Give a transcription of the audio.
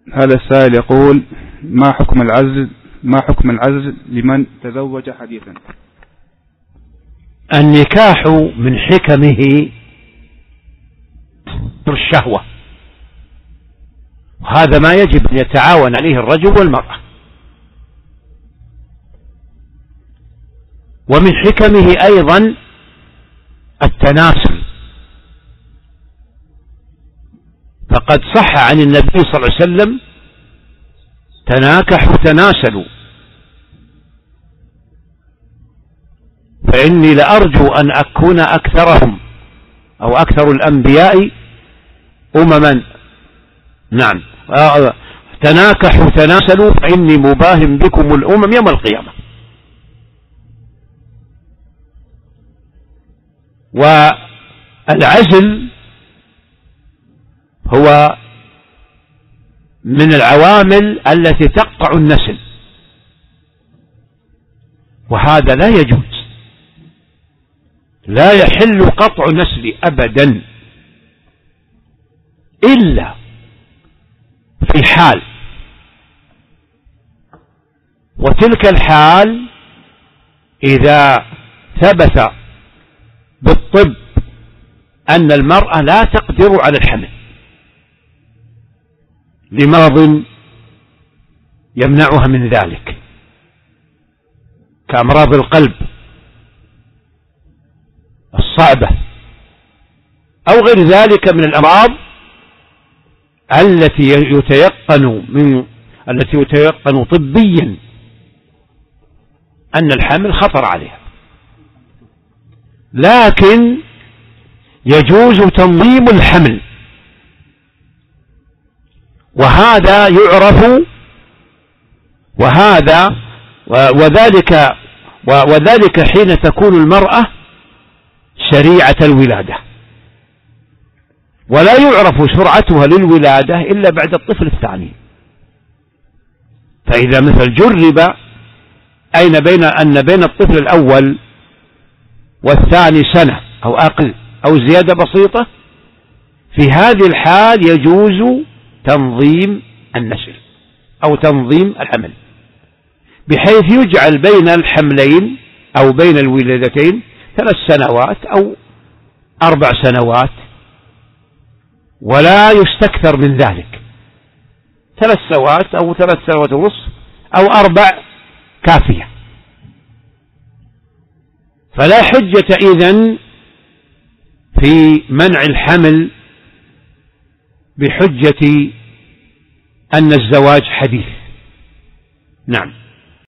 هذا السائل يقول: ما حكم العزل لمن تزوج حديثا؟ النكاح من حكمه الشهوة، وهذا ما يجب أن يتعاون عليه الرجل والمرأة. ومن حكمه أيضا التناسل، فقد صح عن النبي صلى الله عليه وسلم: تناكحوا تناسلوا، فإني لأرجو أن أكون أكثرهم أو أكثر الأنبياء أمما. نعم، تناكحوا تناسلوا فإني مباهم بكم الأمم يوم القيامة. والعزل هو من العوامل التي تقطع النسل، وهذا لا يجوز، لا يحل قطع نسل أبدا إلا في حال، وتلك الحال إذا ثبت بالطب أن المرأة لا تقدر على الحمل لمرض يمنعها من ذلك، كأمراض القلب الصعبة أو غير ذلك من الأمراض التي يتيقن طبيا أن الحمل خطر عليها، لكن يجوز تنظيم الحمل، وهذا يعرف وذلك حين تكون المرأة سريعة الولادة، ولا يعرف سرعتها للولادة إلا بعد الطفل الثاني. فإذا مثل جرب أن بين الطفل الأول والثاني سنة أو أقل أو زيادة بسيطة، في هذه الحال يجوز تنظيم النسل أو تنظيم الحمل، بحيث يجعل بين الحملين أو بين الولادتين 3 سنوات أو 4 سنوات، ولا يستكثر من ذلك. 3 سنوات أو 3 سنوات ونصف أو 4 كافية. فلا حجة إذن في منع الحمل بحجة أن الزواج حديث. نعم.